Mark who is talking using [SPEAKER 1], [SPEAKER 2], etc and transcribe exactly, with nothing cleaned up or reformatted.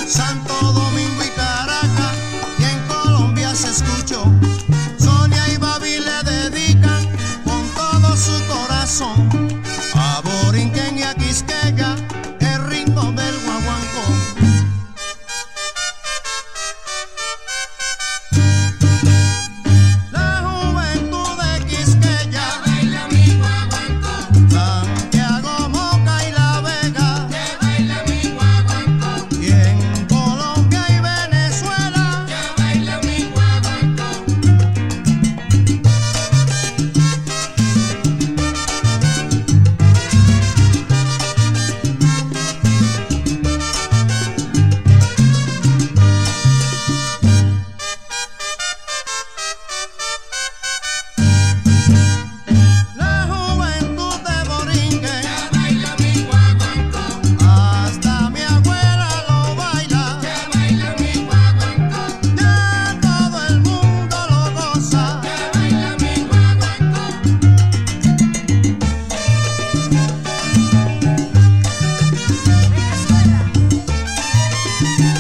[SPEAKER 1] Santo Domingo y Caracas, y en Colombia se escuchó. Sonia y Babi le dedican con todo su corazón a Borinquen y a Quisqueya el ritmo del guaguancó. La juventud de Quisqueya
[SPEAKER 2] que baila mi guaguancó,
[SPEAKER 1] Santiago, Moca y La Vega,
[SPEAKER 2] que baila mi guaguancó,
[SPEAKER 1] y en Colombia y Venezuela
[SPEAKER 2] que baila mi guaguancó.
[SPEAKER 1] la juventud de Borinquen,
[SPEAKER 2] Que baila mi guaguancó,
[SPEAKER 1] hasta mi abuela lo baila,
[SPEAKER 2] que baila mi guaguancó,
[SPEAKER 1] ya todo el mundo lo goza.
[SPEAKER 2] que baila mi guaguancó.
[SPEAKER 3] Venezuela.